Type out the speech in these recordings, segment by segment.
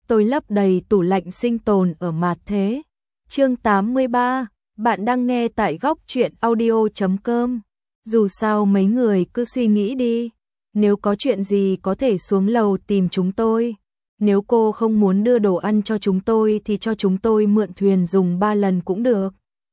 tôi lấp đầy tủ lạnh sinh tồn ở Mạt Thế. Chương 83, bạn đang nghe tại góc truyện audio.com. Dù sao mấy người cứ suy nghĩ đi, nếu có chuyện gì có thể xuống lầu tìm chúng tôi. Nếu cô không muốn đưa đồ ăn cho chúng tôi thì cho chúng tôi mượn thuyền dùng 3 lần cũng được.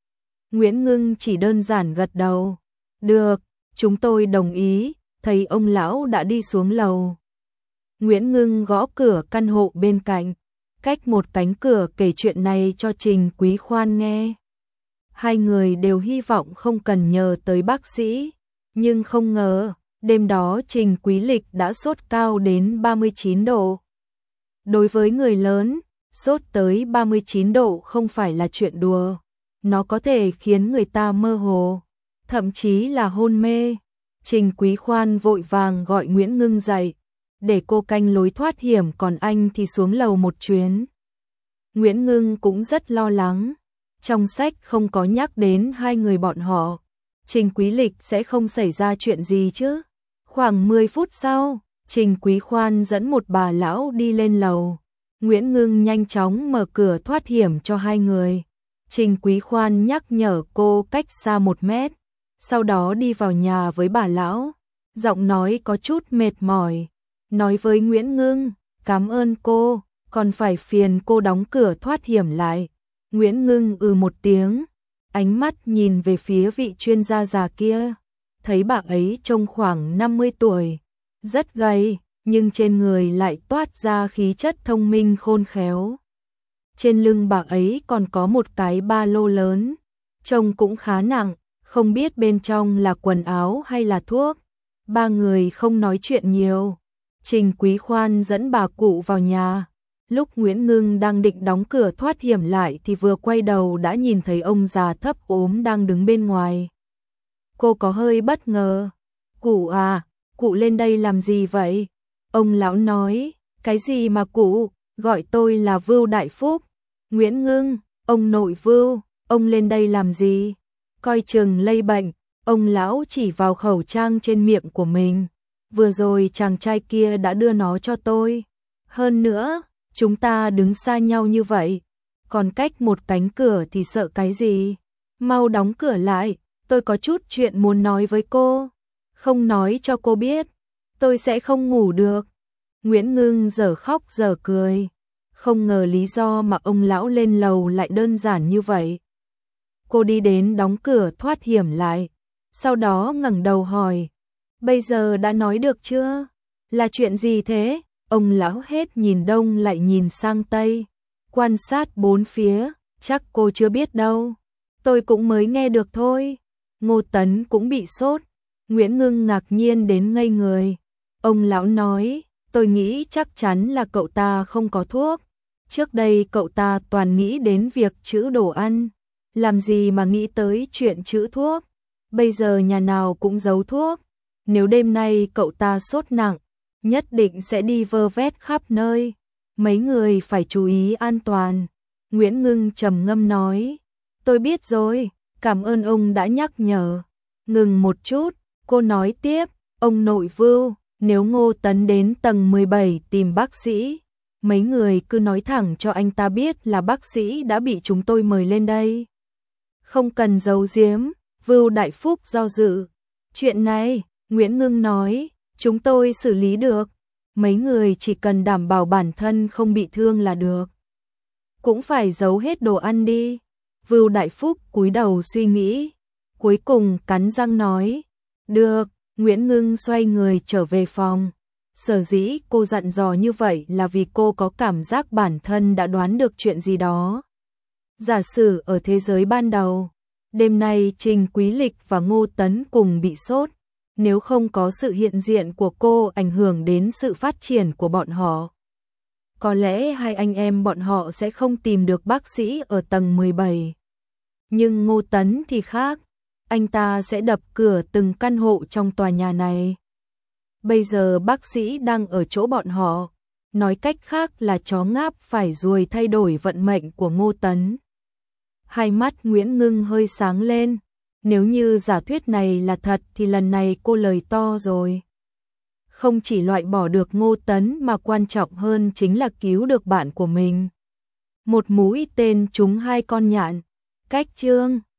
Nguyễn Ngưng chỉ đơn giản gật đầu. Được, chúng tôi đồng ý. Thấy ông lão đã đi xuống lầu. Nguyễn Ngưng gõ cửa căn hộ bên cạnh, cách một cánh cửa kể chuyện này cho Trình Quý Khoan nghe. Hai người đều hy vọng không cần nhờ tới bác sĩ, nhưng không ngờ, đêm đó Trình Quý Lịch đã sốt cao đến 39 độ. Đối với người lớn, sốt tới 39 độ không phải là chuyện đùa, nó có thể khiến người ta mơ hồ, thậm chí là hôn mê. Trình Quý Khoan vội vàng gọi Nguyễn Ngưng dậy, để cô canh lối thoát hiểm còn anh thì xuống lầu một chuyến. Nguyễn Ngưng cũng rất lo lắng, trong sách không có nhắc đến hai người bọn họ. Trình Quý Lịch sẽ không xảy ra chuyện gì chứ? Khoảng 10 phút sau, Trình Quý Khoan dẫn một bà lão đi lên lầu. Nguyễn Ngưng nhanh chóng mở cửa thoát hiểm cho hai người. Trình Quý Khoan nhắc nhở cô cách xa 1 mét. Sau đó đi vào nhà với bà lão, giọng nói có chút mệt mỏi, nói với Nguyễn Ngưng, cảm ơn cô, còn phải phiền cô đóng cửa thoát hiểm lại. Nguyễn Ngưng một tiếng, ánh mắt nhìn về phía vị chuyên gia già kia, thấy bà ấy trông khoảng 50 tuổi, rất gầy, nhưng trên người lại toát ra khí chất thông minh khôn khéo. Trên lưng bà ấy còn có một cái ba lô lớn, trông cũng khá nặng. Không biết bên trong là quần áo hay là thuốc. Ba người không nói chuyện nhiều. Trình Quý Khoan dẫn bà cụ vào nhà. Lúc Nguyễn Ngưng đang định đóng cửa thoát hiểm lại thì vừa quay đầu đã nhìn thấy ông già thấp ốm đang đứng bên ngoài. Cô có hơi bất ngờ. Cụ à, cụ lên đây làm gì vậy? Ông lão nói, cái gì mà cụ, gọi tôi là Vưu Đại Phúc. Nguyễn Ngưng, ông nội Vưu, ông lên đây làm gì? Coi chừng lây bệnh, ông lão chỉ vào khẩu trang trên miệng của mình. Vừa rồi chàng trai kia đã đưa nó cho tôi. Hơn nữa, chúng ta đứng xa nhau như vậy, còn cách một cánh cửa thì sợ cái gì? Mau đóng cửa lại, tôi có chút chuyện muốn nói với cô. Không nói cho cô biết, tôi sẽ không ngủ được. Nguyễn Ngưng dở khóc dở cười. Không ngờ lý do mà ông lão lên lầu lại đơn giản như vậy. Cô đi đến đóng cửa thoát hiểm lại, sau đó ngẩng đầu hỏi, bây giờ đã nói được chưa? Là chuyện gì thế? Ông lão hết nhìn đông lại nhìn sang tây, quan sát bốn phía, chắc cô chưa biết đâu. Tôi cũng mới nghe được thôi. Ngô Tấn cũng bị sốt. Nguyễn Ngưng ngạc nhiên đến ngây người. Ông lão nói, tôi nghĩ chắc chắn là cậu ta không có thuốc. Trước đây cậu ta toàn nghĩ đến việc trữ đồ ăn. Làm gì mà nghĩ tới chuyện trữ thuốc, bây giờ nhà nào cũng giấu thuốc. Nếu đêm nay cậu ta sốt nặng, nhất định sẽ đi vơ vét khắp nơi. Mấy người phải chú ý an toàn. Nguyễn Ngưng trầm ngâm nói, tôi biết rồi, cảm ơn ông đã nhắc nhở. Ngừng một chút, cô nói tiếp, ông nội Vưu, nếu Ngô Tấn đến tầng 17 tìm bác sĩ, mấy người cứ nói thẳng cho anh ta biết là bác sĩ đã bị chúng tôi mời lên đây. Không cần giấu giếm. Vưu Đại Phúc do dự. Chuyện này, Nguyễn Ngưng nói, chúng tôi xử lý được. Mấy người chỉ cần đảm bảo bản thân không bị thương là được. Cũng phải giấu hết đồ ăn đi. Vưu Đại Phúc cúi đầu suy nghĩ. Cuối cùng cắn răng nói. Được, Nguyễn Ngưng xoay người trở về phòng. Sở dĩ cô dặn dò như vậy là vì cô có cảm giác bản thân đã đoán được chuyện gì đó. Giả sử ở thế giới ban đầu, đêm nay Trình Quý Lịch và Ngô Tấn cùng bị sốt, nếu không có sự hiện diện của cô ảnh hưởng đến sự phát triển của bọn họ. Có lẽ hai anh em bọn họ sẽ không tìm được bác sĩ ở tầng 17. Nhưng Ngô Tấn thì khác, anh ta sẽ đập cửa từng căn hộ trong tòa nhà này. Bây giờ bác sĩ đang ở chỗ bọn họ, nói cách khác là chó ngáp phải ruồi thay đổi vận mệnh của Ngô Tấn. Hai mắt Nguyễn Ngưng hơi sáng lên, nếu như giả thuyết này là thật thì lần này cô lời to rồi. không chỉ loại bỏ được Ngô Tấn mà quan trọng hơn chính là cứu được bạn của mình. Một mũi tên trúng hai con nhạn. Cách chương